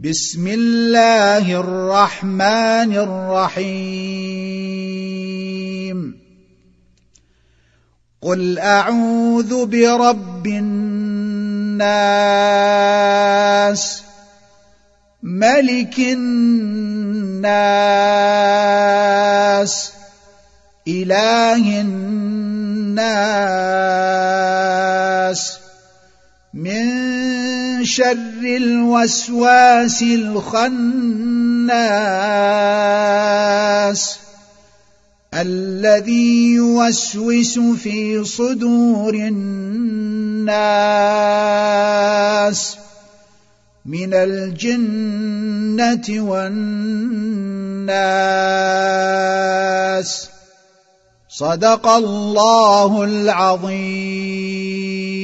بسم الله الرحمن الرحيم قل أعوذ برب الناس ملك الناس إله الناس من شر الوسواس الخناس الذي يوسوس في صدور الناس من الجنة والناس. صدق الله العظيم.